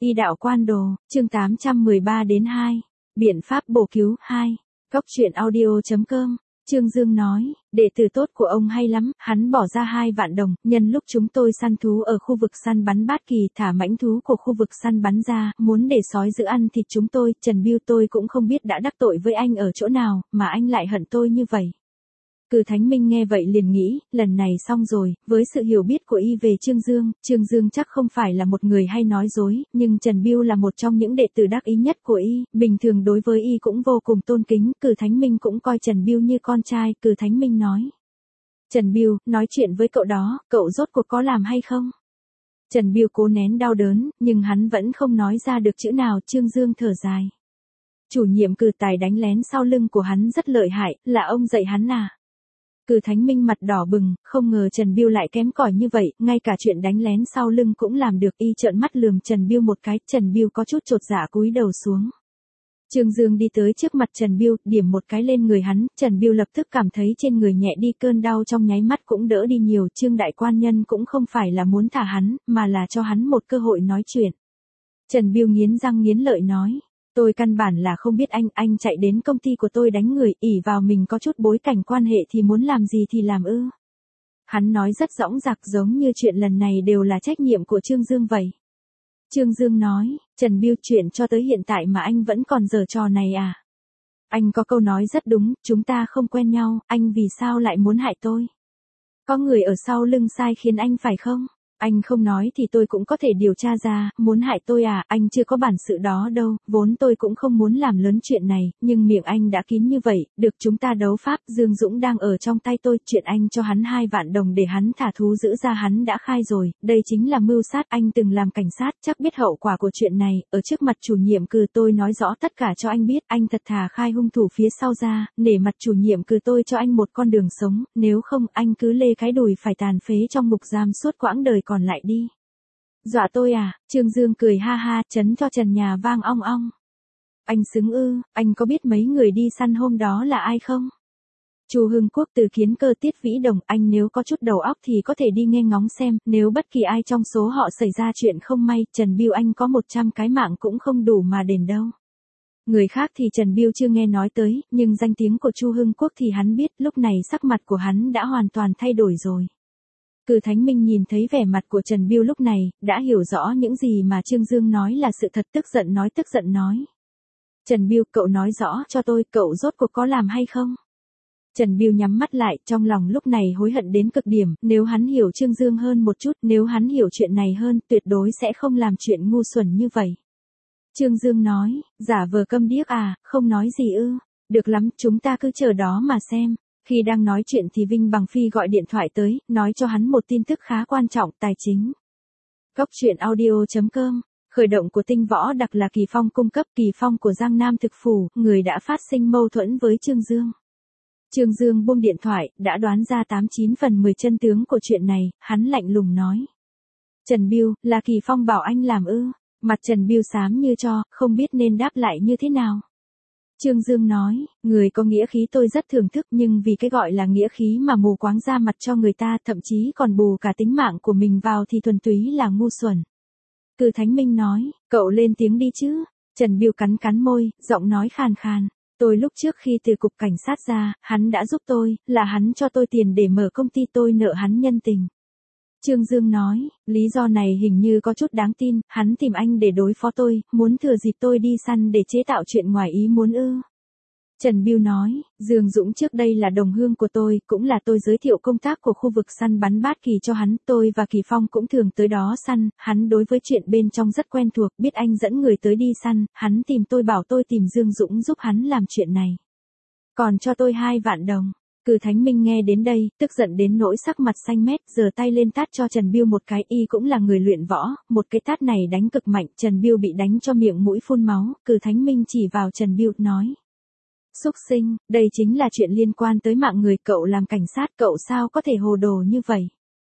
Y đạo quan đồ, chương 813-2. Biện pháp bổ cứu 2. Cóc truyện audio.com. Trương Dương nói, đệ tử tốt của ông hay lắm, hắn bỏ ra 2 vạn đồng, nhân lúc chúng tôi săn thú ở khu vực săn bắn Bát Kỳ thả mãnh thú của khu vực săn bắn ra, muốn để sói giữ ăn thịt chúng tôi, Trần Bưu tôi cũng không biết đã đắc tội với anh ở chỗ nào, mà anh lại hận tôi như vậy. Cử Thánh Minh nghe vậy liền nghĩ, lần này xong rồi, với sự hiểu biết của y về Trương Dương chắc không phải là một người hay nói dối, nhưng Trần Bưu là một trong những đệ tử đắc ý nhất của y, bình thường đối với y cũng vô cùng tôn kính, Cử Thánh Minh cũng coi Trần Bưu như con trai, Cử Thánh Minh nói. Trần Bưu, nói chuyện với cậu đó, cậu rốt cuộc có làm hay không? Trần Bưu cố nén đau đớn, nhưng hắn vẫn không nói ra được chữ nào, Trương Dương thở dài. Chủ nhiệm Cử Tài đánh lén sau lưng của hắn rất lợi hại, là ông dạy hắn à? Cử Thánh Minh mặt đỏ bừng, không ngờ Trần Bưu lại kém cỏi như vậy, ngay cả chuyện đánh lén sau lưng cũng làm được, y trợn mắt lườm Trần Bưu một cái, Trần Bưu có chút chột dạ cúi đầu xuống. Trương Dương đi tới trước mặt Trần Bưu, điểm một cái lên người hắn, Trần Bưu lập tức cảm thấy trên người nhẹ đi, cơn đau trong nháy mắt cũng đỡ đi nhiều, Trương đại quan nhân cũng không phải là muốn thả hắn, mà là cho hắn một cơ hội nói chuyện. Trần Bưu nghiến răng nghiến lợi nói. Tôi căn bản là không biết anh chạy đến công ty của tôi đánh người, ỷ vào mình có chút bối cảnh quan hệ thì muốn làm gì thì làm ư. Hắn nói rất dõng dạc giống như chuyện lần này đều là trách nhiệm của Trương Dương vậy. Trương Dương nói, Trần Bưu chuyện cho tới hiện tại mà anh vẫn còn giở trò này à? Anh có câu nói rất đúng, chúng ta không quen nhau, anh vì sao lại muốn hại tôi? Có người ở sau lưng sai khiến anh phải không? Anh không nói thì tôi cũng có thể điều tra ra, muốn hại tôi à, anh chưa có bản sự đó đâu, vốn tôi cũng không muốn làm lớn chuyện này, nhưng miệng anh đã kín như vậy, được chúng ta đấu pháp, Dương Dũng đang ở trong tay tôi, chuyện anh cho hắn 2 vạn đồng để hắn thả thú giữ ra hắn đã khai rồi, đây chính là mưu sát, anh từng làm cảnh sát, chắc biết hậu quả của chuyện này, ở trước mặt chủ nhiệm Cử tôi nói rõ tất cả cho anh biết, anh thật thà khai hung thủ phía sau ra, nể mặt chủ nhiệm Cử tôi cho anh một con đường sống, nếu không anh cứ lê cái đùi phải tàn phế trong ngục giam suốt quãng đời còn lại đi. Dọa tôi à? Trương Dương cười ha ha, chấn cho trần nhà vang ong ong. Anh xứng ư? Anh có biết mấy người đi săn hôm đó là ai không? Chu Hưng Quốc, Từ Kiến Cơ, Tiết Vĩ Đồng, anh nếu có chút đầu óc thì có thể đi nghe ngóng xem, nếu bất kỳ ai trong số họ xảy ra chuyện không may, Trần Bưu anh có 100 cái mạng cũng không đủ mà đền đâu. Người khác thì Trần Bưu chưa nghe nói tới, nhưng danh tiếng của Chu Hưng Quốc thì hắn biết, lúc này sắc mặt của hắn đã hoàn toàn thay đổi rồi. Cử Thánh Minh nhìn thấy vẻ mặt của Trần Bưu lúc này, đã hiểu rõ những gì mà Trương Dương nói là sự thật, tức giận nói. Trần Bưu, cậu nói rõ cho tôi, cậu rốt cuộc có làm hay không? Trần Bưu nhắm mắt lại, trong lòng lúc này hối hận đến cực điểm, nếu hắn hiểu Trương Dương hơn một chút, nếu hắn hiểu chuyện này hơn, tuyệt đối sẽ không làm chuyện ngu xuẩn như vậy. Trương Dương nói, giả vờ câm điếc à, không nói gì ư? Được lắm, chúng ta cứ chờ đó mà xem. Khi đang nói chuyện thì Vinh Bằng Phi gọi điện thoại tới, nói cho hắn một tin tức khá quan trọng, tài chính. Cóc truyện audio.com. Khởi động của Tinh Võ Đặc là Kỳ Phong cung cấp, Kỳ Phong của Giang Nam Thực Phủ, người đã phát sinh mâu thuẫn với Trương Dương. Trương Dương buông điện thoại, đã đoán ra 89 phần 10 chân tướng của chuyện này, hắn lạnh lùng nói. Trần Bưu, là Kỳ Phong bảo anh làm ư? Mặt Trần Bưu xám như tro, không biết nên đáp lại như thế nào. Trương Dương nói, người có nghĩa khí tôi rất thưởng thức, nhưng vì cái gọi là nghĩa khí mà mù quáng ra mặt cho người ta, thậm chí còn bù cả tính mạng của mình vào thì thuần túy là ngu xuẩn. Cử Thánh Minh nói, cậu lên tiếng đi chứ. Trần Bưu cắn môi, giọng nói khàn khàn. Tôi lúc trước khi từ cục cảnh sát ra, hắn đã giúp tôi, là hắn cho tôi tiền để mở công ty, tôi nợ hắn nhân tình. Trương Dương nói, lý do này hình như có chút đáng tin, hắn tìm anh để đối phó tôi, muốn thừa dịp tôi đi săn để chế tạo chuyện ngoài ý muốn ư. Trần Bưu nói, Dương Dũng trước đây là đồng hương của tôi, cũng là tôi giới thiệu công tác của khu vực săn bắn Bát Kỳ cho hắn, tôi và Kỳ Phong cũng thường tới đó săn, hắn đối với chuyện bên trong rất quen thuộc, biết anh dẫn người tới đi săn, hắn tìm tôi bảo tôi tìm Dương Dũng giúp hắn làm chuyện này. Còn cho tôi 2 vạn đồng. Cử Thánh Minh nghe đến đây, tức giận đến nỗi sắc mặt xanh mét, giơ tay lên tát cho Trần Bưu một cái, y cũng là người luyện võ, một cái tát này đánh cực mạnh, Trần Bưu bị đánh cho miệng mũi phun máu, Cử Thánh Minh chỉ vào Trần Bưu, nói. Súc sinh, đây chính là chuyện liên quan tới mạng người, cậu làm cảnh sát, cậu sao có thể hồ đồ như vậy?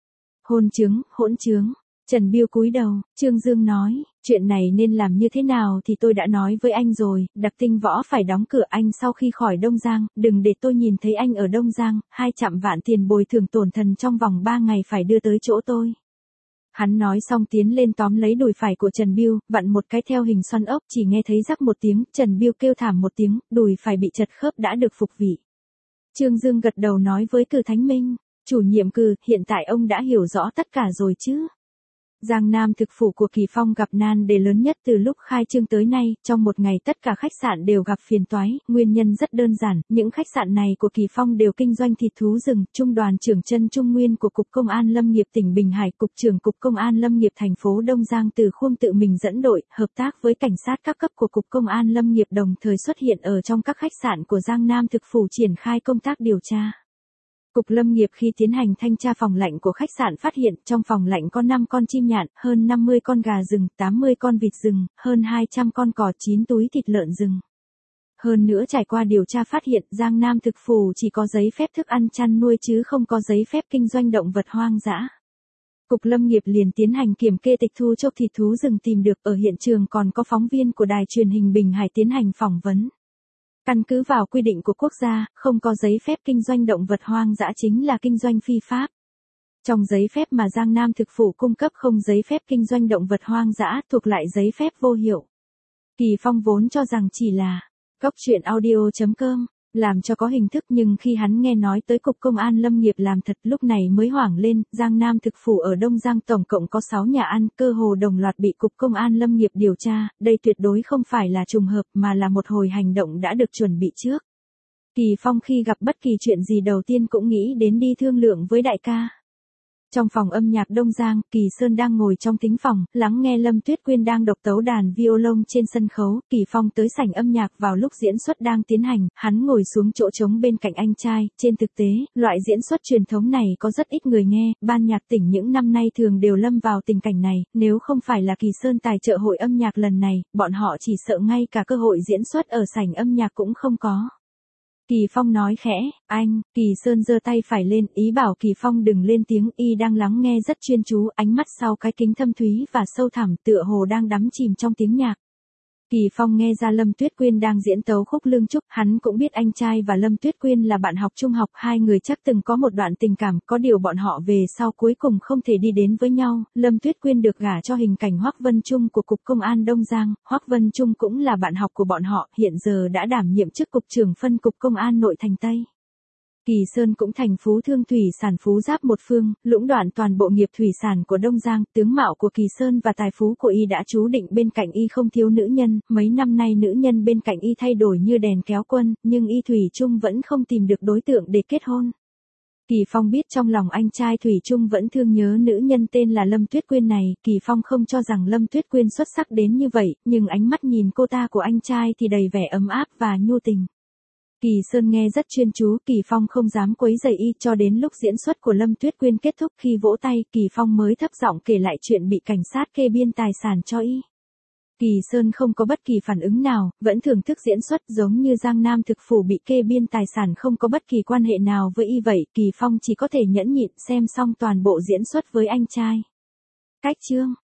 Hỗn trướng. Trần Bưu cúi đầu, Trương Dương nói, chuyện này nên làm như thế nào thì tôi đã nói với anh rồi, Đặc Tinh Võ phải đóng cửa, anh sau khi khỏi Đông Giang, đừng để tôi nhìn thấy anh ở Đông Giang, 200 vạn tiền bồi thường tổn thần trong vòng 3 ngày phải đưa tới chỗ tôi. Hắn nói xong tiến lên tóm lấy đùi phải của Trần Bưu, vặn một cái theo hình xoắn ốc, chỉ nghe thấy rắc một tiếng, Trần Bưu kêu thảm một tiếng, đùi phải bị chật khớp đã được phục vị. Trương Dương gật đầu nói với Cử Thánh Minh, chủ nhiệm Cử, hiện tại ông đã hiểu rõ tất cả rồi chứ? Giang Nam thực phủ của Kỳ Phong gặp nan đề lớn nhất từ lúc khai trương tới nay, trong một ngày tất cả khách sạn đều gặp phiền toái, nguyên nhân rất đơn giản, những khách sạn này của Kỳ Phong đều kinh doanh thịt thú rừng, Trung đoàn trưởng Trân Trung Nguyên của Cục Công an Lâm nghiệp tỉnh Bình Hải, Cục trưởng Cục Công an Lâm nghiệp thành phố Đông Giang Từ Khuông tự mình dẫn đội, hợp tác với cảnh sát các cấp của Cục Công an Lâm nghiệp đồng thời xuất hiện ở trong các khách sạn của Giang Nam thực phủ triển khai công tác điều tra. Cục Lâm nghiệp khi tiến hành thanh tra phòng lạnh của khách sạn phát hiện trong phòng lạnh có 5 con chim nhạn, hơn 50 con gà rừng, 80 con vịt rừng, hơn 200 con cò, 9 túi thịt lợn rừng. Hơn nữa trải qua điều tra phát hiện Giang Nam thực phủ chỉ có giấy phép thức ăn chăn nuôi chứ không có giấy phép kinh doanh động vật hoang dã. Cục Lâm nghiệp liền tiến hành kiểm kê tịch thu chốc thịt thú rừng tìm được ở hiện trường còn có phóng viên của đài truyền hình Bình Hải tiến hành phỏng vấn. Căn cứ vào quy định của quốc gia, không có giấy phép kinh doanh động vật hoang dã chính là kinh doanh phi pháp. Trong giấy phép mà Giang Nam thực phủ cung cấp không giấy phép kinh doanh động vật hoang dã thuộc lại giấy phép vô hiệu. Kỳ Phong vốn cho rằng chỉ là Cóc Truyện Audio.com, làm cho có hình thức nhưng khi hắn nghe nói tới Cục Công an Lâm nghiệp làm thật lúc này mới hoảng lên, Giang Nam thực phủ ở Đông Giang tổng cộng có 6 nhà ăn, cơ hồ đồng loạt bị Cục Công an Lâm nghiệp điều tra, đây tuyệt đối không phải là trùng hợp mà là một hồi hành động đã được chuẩn bị trước. Kỳ Phong khi gặp bất kỳ chuyện gì đầu tiên cũng nghĩ đến đi thương lượng với đại ca. Trong phòng âm nhạc Đông Giang, Kỳ Sơn đang ngồi trong thính phòng, lắng nghe Lâm Tuyết Quyên đang độc tấu đàn violon trên sân khấu, Kỳ Phong tới sảnh âm nhạc vào lúc diễn xuất đang tiến hành, hắn ngồi xuống chỗ trống bên cạnh anh trai, trên thực tế, loại diễn xuất truyền thống này có rất ít người nghe, ban nhạc tỉnh những năm nay thường đều lâm vào tình cảnh này, nếu không phải là Kỳ Sơn tài trợ hội âm nhạc lần này, bọn họ chỉ sợ ngay cả cơ hội diễn xuất ở sảnh âm nhạc cũng không có. Kỳ Phong nói khẽ, anh, Kỳ Sơn giơ tay phải lên, ý bảo Kỳ Phong đừng lên tiếng, y đang lắng nghe rất chuyên chú, ánh mắt sau cái kính thâm thúy và sâu thẳm tựa hồ đang đắm chìm trong tiếng nhạc. Kỳ Phong nghe ra Lâm Tuyết Quyên đang diễn tấu khúc Lương Trúc, hắn cũng biết anh trai và Lâm Tuyết Quyên là bạn học trung học, hai người chắc từng có một đoạn tình cảm, có điều bọn họ về sau cuối cùng không thể đi đến với nhau. Lâm Tuyết Quyên được gả cho hình cảnh Hoắc Vân Trung của Cục Công an Đông Giang, Hoắc Vân Trung cũng là bạn học của bọn họ, hiện giờ đã đảm nhiệm chức cục trưởng phân Cục Công an Nội thành Tây. Kỳ Sơn cũng thành phú thương thủy sản phú giáp một phương, lũng đoạn toàn bộ nghiệp thủy sản của Đông Giang, tướng mạo của Kỳ Sơn và tài phú của y đã chú định bên cạnh y không thiếu nữ nhân, mấy năm nay nữ nhân bên cạnh y thay đổi như đèn kéo quân, nhưng y thủy chung vẫn không tìm được đối tượng để kết hôn. Kỳ Phong biết trong lòng anh trai thủy chung vẫn thương nhớ nữ nhân tên là Lâm Tuyết Quyên này, Kỳ Phong không cho rằng Lâm Tuyết Quyên xuất sắc đến như vậy, nhưng ánh mắt nhìn cô ta của anh trai thì đầy vẻ ấm áp và nhu tình. Kỳ Sơn nghe rất chuyên chú, Kỳ Phong không dám quấy rầy y cho đến lúc diễn xuất của Lâm Tuyết Quyên kết thúc, khi vỗ tay, Kỳ Phong mới thấp giọng kể lại chuyện bị cảnh sát kê biên tài sản cho y. Kỳ Sơn không có bất kỳ phản ứng nào, vẫn thưởng thức diễn xuất giống như Giang Nam thực phủ bị kê biên tài sản không có bất kỳ quan hệ nào với y vậy, Kỳ Phong chỉ có thể nhẫn nhịn xem xong toàn bộ diễn xuất với anh trai. Cách chương